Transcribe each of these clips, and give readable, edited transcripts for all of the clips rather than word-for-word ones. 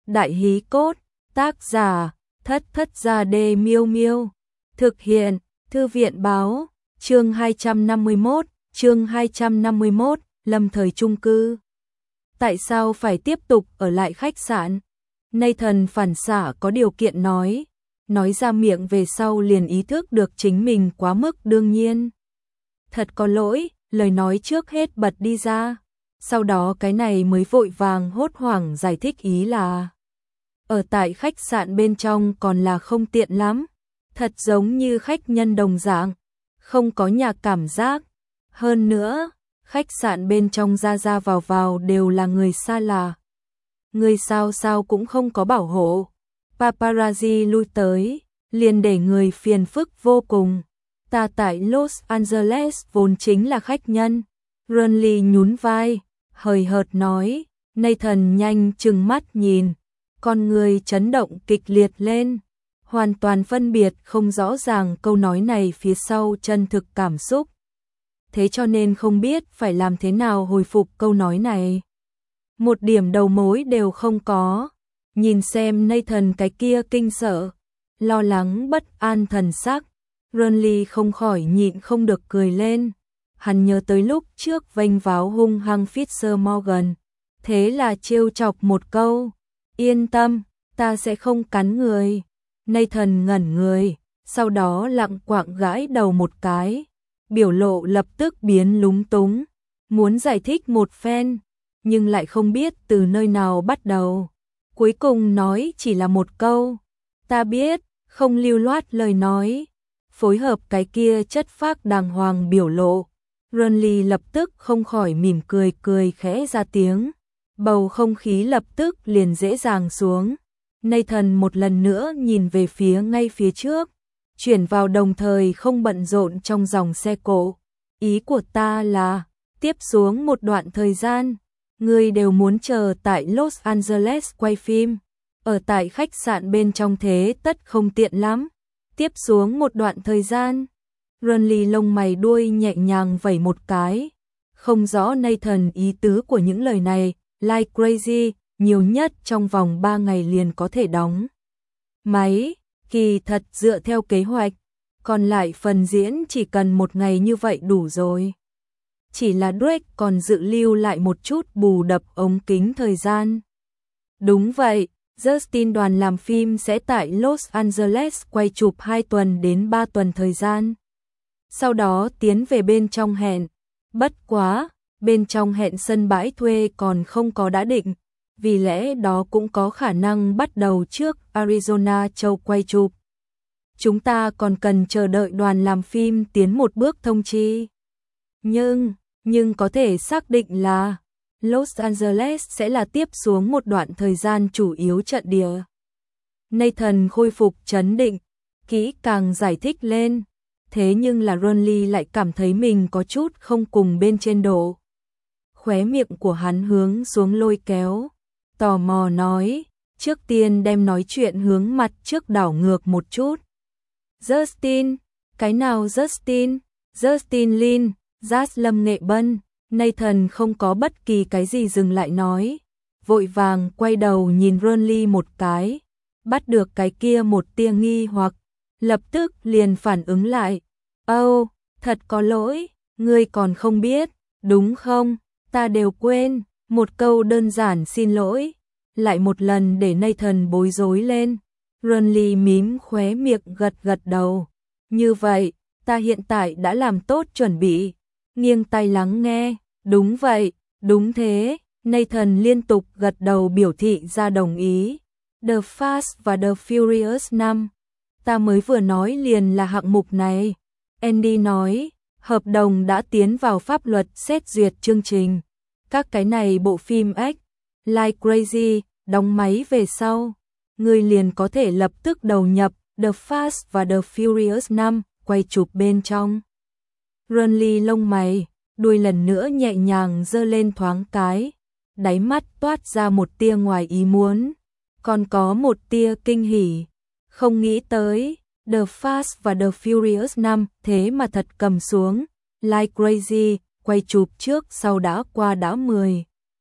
Đại hí cốt, tác giả, Thất Thất Gia Đê Miêu Miêu. Thực hiện, Thư viện báo, chương 251, lâm thời chung cư. Tại sao phải tiếp tục ở lại khách sạn? Nathan phản xạ có điều kiện nói ra miệng về sau liền ý thức được chính mình quá mức đương nhiên. Thật có lỗi, lời nói trước hết bật đi ra. Sau đó cái này mới vội vàng hốt hoảng giải thích ý là ở tại khách sạn bên trong còn là không tiện lắm. Thật giống như khách nhân đồng dạng, không có nhà cảm giác. Hơn nữa, khách sạn bên trong ra vào đều là người xa lạ. Người sao cũng không có bảo hộ. Paparazzi lui tới, liền để người phiền phức vô cùng. Ta tại Los Angeles vốn chính là khách nhân. Ronly nhún vai, hời hợt nói. Nathan nhanh trừng mắt nhìn, con người chấn động kịch liệt lên. Hoàn toàn phân biệt không rõ ràng câu nói này phía sau chân thực cảm xúc. Thế cho nên không biết phải làm thế nào hồi phục câu nói này. Một điểm đầu mối đều không có. Nhìn xem Nathan cái kia kinh sợ, lo lắng bất an thần sắc, Ronly không khỏi nhịn không được cười lên. Hắn nhớ tới lúc trước vênh váo hung hăng Fisher Morgan. Thế là trêu chọc một câu, yên tâm, ta sẽ không cắn người. Nathan ngẩn người, sau đó lặng quạng gãi đầu một cái, biểu lộ lập tức biến lúng túng, muốn giải thích một phen, nhưng lại không biết từ nơi nào bắt đầu. Cuối cùng nói chỉ là một câu, ta biết, không lưu loát lời nói, phối hợp cái kia chất phác đàng hoàng biểu lộ. Ronly lập tức không khỏi mỉm cười khẽ ra tiếng, bầu không khí lập tức liền dễ dàng xuống. Nathan một lần nữa nhìn về phía ngay phía trước, chuyển vào đồng thời không bận rộn trong dòng xe cộ. Ý của ta là, tiếp xuống một đoạn thời gian, người đều muốn chờ tại Los Angeles quay phim, ở tại khách sạn bên trong thế tất không tiện lắm. Tiếp xuống một đoạn thời gian, Ronly lông mày đuôi nhẹ nhàng vẩy một cái, không rõ Nathan ý tứ của những lời này, like crazy, nhiều nhất trong vòng 3 ngày liền có thể đóng máy, kỳ thật dựa theo kế hoạch, còn lại phần diễn chỉ cần 1 ngày như vậy đủ rồi. Chỉ là Drake còn dự lưu lại một chút bù đập ống kính thời gian. Đúng vậy, Justin đoàn làm phim sẽ tại Los Angeles quay chụp 2 tuần đến 3 tuần thời gian. Sau đó tiến về bên trong hẹn. Bất quá, bên trong hẹn sân bãi thuê còn không có đã định, vì lẽ đó cũng có khả năng bắt đầu trước Arizona châu quay chụp. Chúng ta còn cần chờ đợi đoàn làm phim tiến một bước thông chi. Nhưng có thể xác định là Los Angeles sẽ là tiếp xuống một đoạn thời gian chủ yếu trận địa. Nathan khôi phục trấn định, kỹ càng giải thích lên. Thế nhưng là Ronly lại cảm thấy mình có chút không cùng bên trên độ. Khóe miệng của hắn hướng xuống lôi kéo, tò mò nói, trước tiên đem nói chuyện hướng mặt trước đảo ngược một chút. Justin, cái nào Justin? Justin Lin, Jazz Lâm Nghệ Bân. Nathan không có bất kỳ cái gì dừng lại nói, vội vàng quay đầu nhìn Ronly một cái, bắt được cái kia một tia nghi hoặc, lập tức liền phản ứng lại. Thật có lỗi, ngươi còn không biết, đúng không? Ta đều quên, một câu đơn giản xin lỗi, lại một lần để Nathan bối rối lên. Ronly mím khóe miệng gật đầu. Như vậy, ta hiện tại đã làm tốt chuẩn bị. Nghiêng tai lắng nghe, đúng vậy, đúng thế. Nathan liên tục gật đầu biểu thị ra đồng ý. The Fast và The Furious 5. Ta mới vừa nói liền là hạng mục này. Andy nói, hợp đồng đã tiến vào pháp luật xét duyệt chương trình. Các cái này bộ phim X, Like Crazy, đóng máy về sau, người liền có thể lập tức đầu nhập The Fast và The Furious 5, quay chụp bên trong. Ronly lông mày, đuôi lần nữa nhẹ nhàng giơ lên thoáng cái, đáy mắt toát ra một tia ngoài ý muốn, còn có một tia kinh hỉ. Không nghĩ tới, The Fast và The Furious 5 thế mà thật cầm xuống, Like Crazy, quay chụp trước sau đã qua đã 10.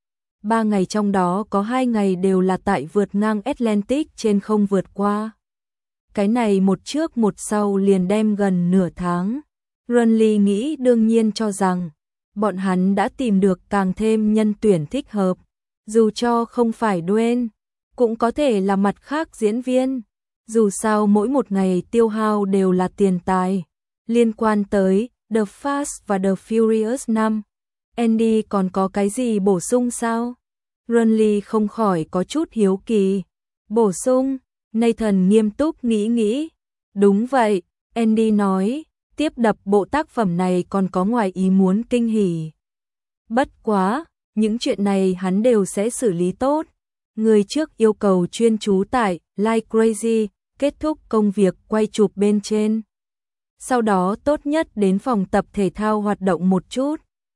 3 ngày trong đó có 2 ngày đều là tại vượt ngang Atlantic trên không vượt qua. Cái này một trước một sau liền đem gần nửa tháng. Renly nghĩ đương nhiên cho rằng bọn hắn đã tìm được càng thêm nhân tuyển thích hợp, dù cho không phải Dwayne, cũng có thể là mặt khác diễn viên. Dù sao mỗi một ngày tiêu hao đều là tiền tài. Liên quan tới The Fast và The Furious 5, Andy còn có cái gì bổ sung sao? Renly không khỏi có chút hiếu kỳ. Bổ sung, Nathan nghiêm túc nghĩ. Đúng vậy, Andy nói, tiếp đập bộ tác phẩm này còn có ngoài ý muốn kinh hỉ. Bất quá, những chuyện này hắn đều sẽ xử lý tốt. Người trước yêu cầu chuyên chú tại Like Crazy, kết thúc công việc quay chụp bên trên. Sau đó tốt nhất đến phòng tập thể thao hoạt động một chút.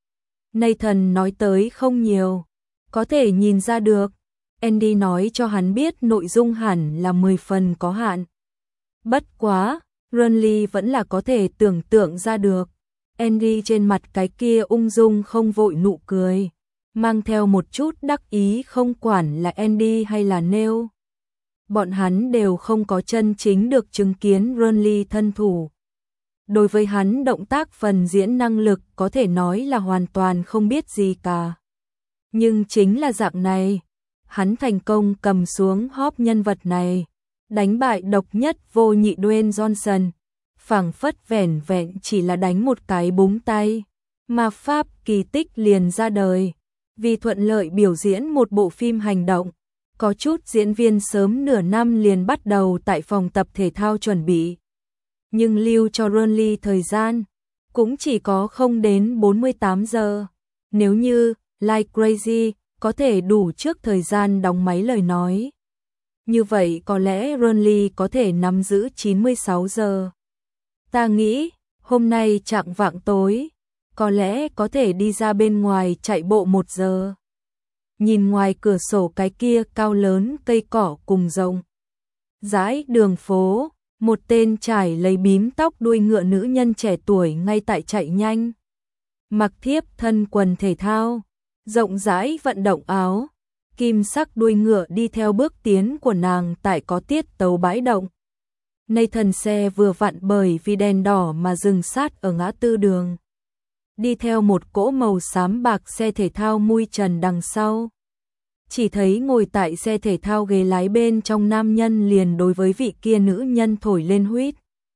Nathan nói tới không nhiều, có thể nhìn ra được. Andy nói cho hắn biết nội dung hẳn là 10 phần có hạn. Bất quá, Renly vẫn là có thể tưởng tượng ra được. Andy trên mặt cái kia ung dung không vội nụ cười, mang theo một chút đắc ý, không quản là Andy hay là Neil. Bọn hắn đều không có chân chính được chứng kiến Renly thân thủ. Đối với hắn động tác phần diễn năng lực có thể nói là hoàn toàn không biết gì cả. Nhưng chính là dạng này, hắn thành công cầm xuống Hop nhân vật này, đánh bại độc nhất vô nhị Dwayne Johnson, phảng phất vẻn vẹn chỉ là đánh một cái búng tay, mà pháp kỳ tích liền ra đời. Vì thuận lợi biểu diễn một bộ phim hành động, có chút diễn viên sớm nửa năm liền bắt đầu tại phòng tập thể thao chuẩn bị. Nhưng lưu cho Renly thời gian cũng chỉ có không đến 48 giờ. Nếu như Like Crazy có thể đủ trước thời gian đóng máy lời nói, như vậy có lẽ Renly có thể nắm giữ 96 giờ. Ta nghĩ, hôm nay chạng vạng tối, có lẽ có thể đi ra bên ngoài chạy bộ 1 giờ. Nhìn ngoài cửa sổ cái kia cao lớn cây cỏ cùng rộng rãi đường phố, một tên trải lấy bím tóc đuôi ngựa nữ nhân trẻ tuổi ngay tại chạy nhanh. Mặc thiếp thân quần thể thao, rộng rãi vận động áo, kim sắc đuôi ngựa đi theo bước tiến của nàng tại có tiết tấu bãi động. Nathan xe vừa vặn bởi vì đèn đỏ mà dừng sát ở ngã tư đường. Đi theo một cỗ màu xám bạc xe thể thao mui trần đằng sau. Chỉ thấy ngồi tại xe thể thao ghế lái bên trong nam nhân liền đối với vị kia nữ nhân thổi lên huýt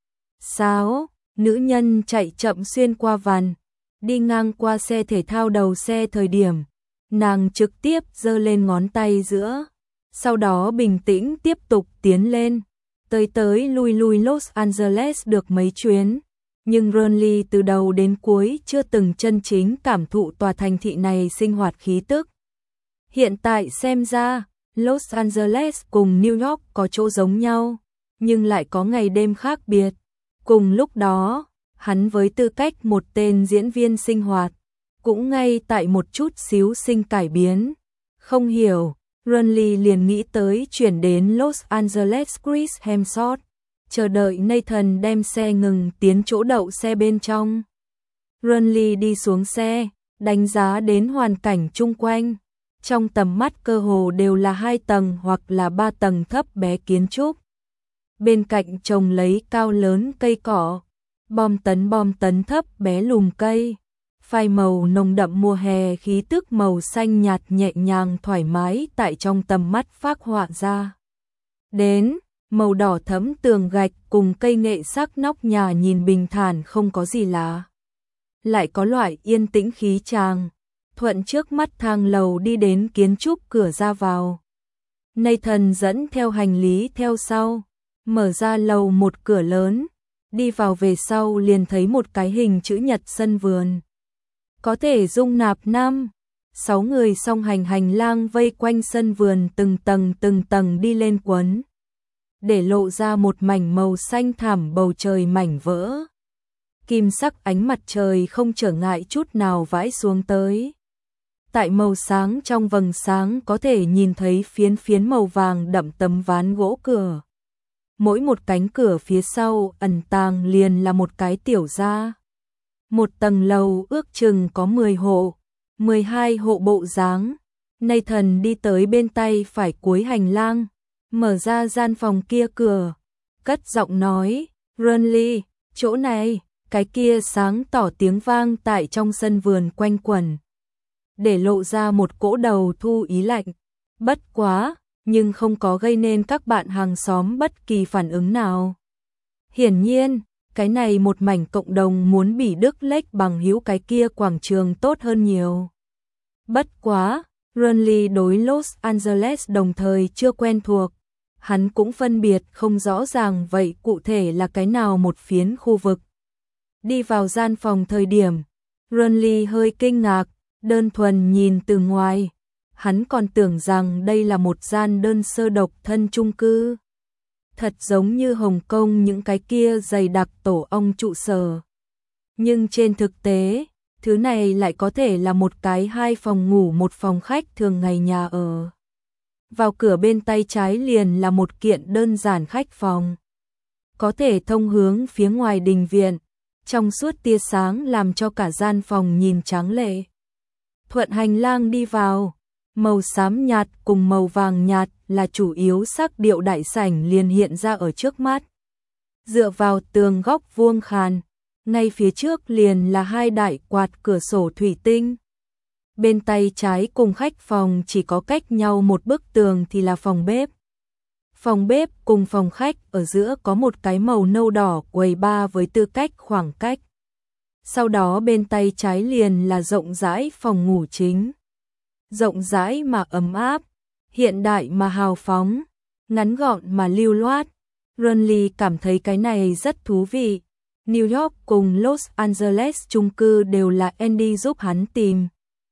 sáo. Nữ nhân chạy chậm xuyên qua vàn, đi ngang qua xe thể thao đầu xe thời điểm, nàng trực tiếp giơ lên ngón tay giữa, sau đó bình tĩnh tiếp tục tiến lên, tới lui Los Angeles được mấy chuyến. Nhưng Renly từ đầu đến cuối chưa từng chân chính cảm thụ tòa thành thị này sinh hoạt khí tức. Hiện tại xem ra, Los Angeles cùng New York có chỗ giống nhau, nhưng lại có ngày đêm khác biệt. Cùng lúc đó, hắn với tư cách một tên diễn viên sinh hoạt, cũng ngay tại một chút xíu sinh cải biến. Không hiểu, Renly liền nghĩ tới chuyển đến Los Angeles Chris Hemsworth, chờ đợi Nathan đem xe ngừng tiến chỗ đậu xe bên trong. Renly đi xuống xe, đánh giá đến hoàn cảnh chung quanh. Trong tầm mắt cơ hồ đều là 2 tầng hoặc là 3 tầng thấp bé kiến trúc. Bên cạnh trồng lấy cao lớn cây cỏ, bom tấn thấp bé lùm cây, phai màu nồng đậm mùa hè, khí tức màu xanh nhạt nhẹ nhàng thoải mái tại trong tầm mắt phác họa ra. Đến, màu đỏ thẫm tường gạch cùng cây nghệ sắc nóc nhà nhìn bình thản không có gì lạ. Lại có loại yên tĩnh khí tràng. Thuận trước mắt thang lầu đi đến kiến trúc cửa ra vào. Nathan dẫn theo hành lý theo sau, mở ra lầu một cửa lớn, đi vào về sau liền thấy một cái hình chữ nhật sân vườn. Có thể dung nạp 5-6 người song hành lang vây quanh sân vườn từng tầng đi lên quấn, để lộ ra một mảnh màu xanh thẳm bầu trời mảnh vỡ. Kim sắc ánh mặt trời không trở ngại chút nào vãi xuống tới. Tại màu sáng trong vầng sáng có thể nhìn thấy phiến màu vàng đậm tấm ván gỗ cửa. Mỗi một cánh cửa phía sau ẩn tàng liền là một cái tiểu gia. Một tầng lầu ước chừng có 10 hộ, 12 hộ bộ dáng. Nathan đi tới bên tay phải cuối hành lang, mở ra gian phòng kia cửa, cất giọng nói, Renly, chỗ này, cái kia sáng tỏ tiếng vang tại trong sân vườn quanh quẩn, để lộ ra một cỗ đầu thu ý lạnh. Bất quá, nhưng không có gây nên các bạn hàng xóm bất kỳ phản ứng nào. Hiển nhiên, cái này một mảnh cộng đồng muốn Bỉ Đức Lake bằng hữu cái kia quảng trường tốt hơn nhiều. Bất quá, Renly đối Los Angeles đồng thời chưa quen thuộc. Hắn cũng phân biệt không rõ ràng vậy cụ thể là cái nào một phiến khu vực. Đi vào gian phòng thời điểm, Renly hơi kinh ngạc, đơn thuần nhìn từ ngoài. Hắn còn tưởng rằng đây là một gian đơn sơ độc thân chung cư. Thật giống như Hồng Kông những cái kia dày đặc tổ ong trụ sở. Nhưng trên thực tế, thứ này lại có thể là một cái 2 phòng ngủ 1 phòng khách thường ngày nhà ở. Vào cửa bên tay trái liền là một kiện đơn giản khách phòng. Có thể thông hướng phía ngoài đình viện, trong suốt tia sáng làm cho cả gian phòng nhìn tráng lệ. Thuận hành lang đi vào, màu xám nhạt cùng màu vàng nhạt là chủ yếu sắc điệu đại sảnh liền hiện ra ở trước mắt. Dựa vào tường góc vuông khàn, ngay phía trước liền là 2 đại quạt cửa sổ thủy tinh. Bên tay trái cùng khách phòng chỉ có cách nhau một bức tường thì là phòng bếp. Phòng bếp cùng phòng khách ở giữa có một cái màu nâu đỏ quầy bar với tư cách khoảng cách. Sau đó bên tay trái liền là rộng rãi phòng ngủ chính. Rộng rãi mà ấm áp, hiện đại mà hào phóng, ngắn gọn mà lưu loát. Renly cảm thấy cái này rất thú vị. New York cùng Los Angeles chung cư đều là Andy giúp hắn tìm.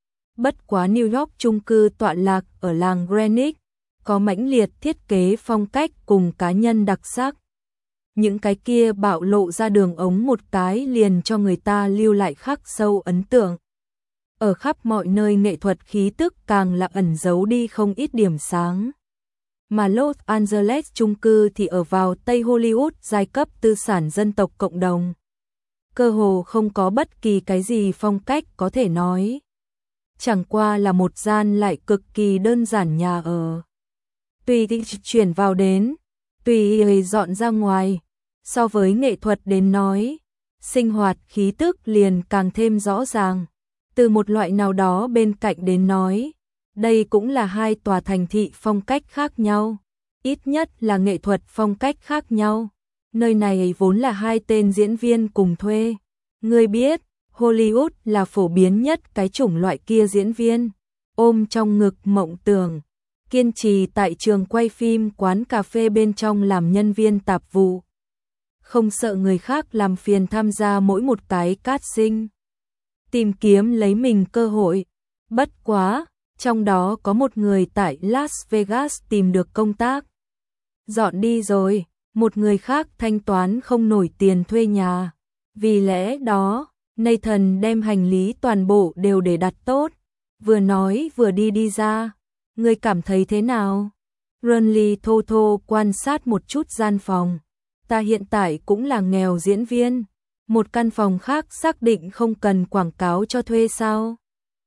Bất quá New York chung cư tọa lạc ở làng Greenwich, có mãnh liệt thiết kế phong cách cùng cá nhân đặc sắc. Những cái kia bạo lộ ra đường ống một cái liền cho người ta lưu lại khắc sâu ấn tượng. Ở khắp mọi nơi nghệ thuật khí tức càng là ẩn giấu đi không ít điểm sáng. Mà Los Angeles chung cư thì ở vào Tây Hollywood giai cấp tư sản dân tộc cộng đồng. Cơ hồ không có bất kỳ cái gì phong cách có thể nói. Chẳng qua là một gian lại cực kỳ đơn giản nhà ở. Tùy chuyển vào đến, tùy dọn ra ngoài, so với nghệ thuật đến nói, sinh hoạt khí tức liền càng thêm rõ ràng. Từ một loại nào đó bên cạnh đến nói, đây cũng là 2 tòa thành thị phong cách khác nhau, ít nhất là nghệ thuật phong cách khác nhau. Nơi này vốn là 2 tên diễn viên cùng thuê. Ngươi biết, Hollywood là phổ biến nhất cái chủng loại kia diễn viên, ôm trong ngực mộng tưởng, kiên trì tại trường quay phim quán cà phê bên trong làm nhân viên tạp vụ. Không sợ người khác làm phiền tham gia mỗi một cái casting. Tìm kiếm lấy mình cơ hội. Bất quá, trong đó có một người tại Las Vegas tìm được công tác. Dọn đi rồi, một người khác thanh toán không nổi tiền thuê nhà. Vì lẽ đó, Nathan đem hành lý toàn bộ đều để đặt tốt. Vừa nói vừa đi ra. Ngươi cảm thấy thế nào? Renly thô thô quan sát một chút gian phòng. Ta hiện tại cũng là nghèo diễn viên. Một căn phòng khác xác định không cần quảng cáo cho thuê sao?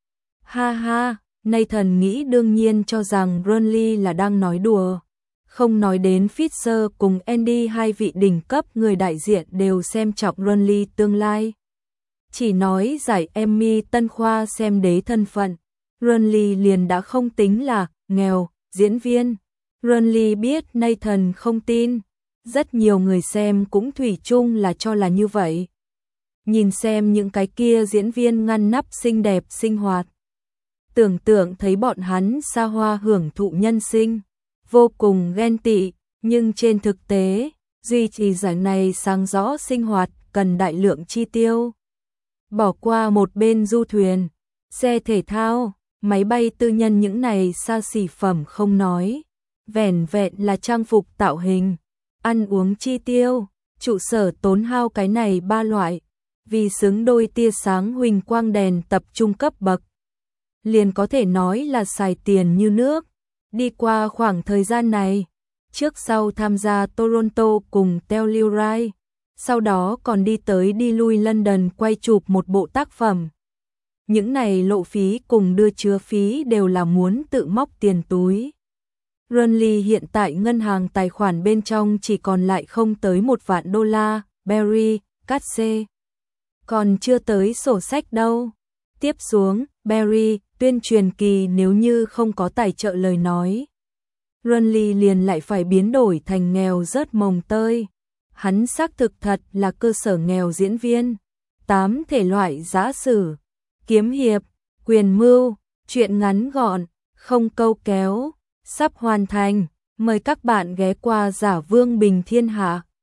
Ha ha, Nathan nghĩ đương nhiên cho rằng Renly là đang nói đùa. Không nói đến Fisher cùng Andy 2 vị đỉnh cấp người đại diện đều xem trọng Renly tương lai. Chỉ nói giải Emmy Tân Khoa xem đế thân phận. Renly liền đã không tính là nghèo, diễn viên. Renly biết Nathan không tin. Rất nhiều người xem cũng thủy chung là cho là như vậy. Nhìn xem những cái kia diễn viên ngăn nắp xinh đẹp sinh hoạt. Tưởng tượng thấy bọn hắn xa hoa hưởng thụ nhân sinh. Vô cùng ghen tị, nhưng trên thực tế, duy trì giải này sáng rõ sinh hoạt cần đại lượng chi tiêu. Bỏ qua một bên du thuyền, xe thể thao, máy bay tư nhân những này xa xỉ phẩm không nói. Vẻn vẹn là trang phục tạo hình, ăn uống chi tiêu, trụ sở tốn hao cái này 3 loại. Vì xứng đôi tia sáng huỳnh quang đèn tập trung cấp bậc. Liền có thể nói là xài tiền như nước. Đi qua khoảng thời gian này, trước sau tham gia Toronto cùng Telluride, sau đó còn đi tới đi lui London quay chụp một bộ tác phẩm. những này lộ phí cùng đưa chứa phí đều là muốn tự móc tiền túi. Runley hiện tại ngân hàng tài khoản bên trong chỉ còn lại không tới 1 vạn đô la, Barry, cắt xê. Còn chưa tới sổ sách đâu. Tiếp xuống, Barry, tuyên truyền kỳ nếu như không có tài trợ lời nói. Runley liền lại phải biến đổi thành nghèo rớt mồng tơi. Hắn xác thực thật là cơ sở nghèo diễn viên. 8 thể loại giã sử, kiếm hiệp, quyền mưu, truyện ngắn gọn, không câu kéo, sắp hoàn thành. Mời các bạn ghé qua Giả Vương Bình Thiên Hạ.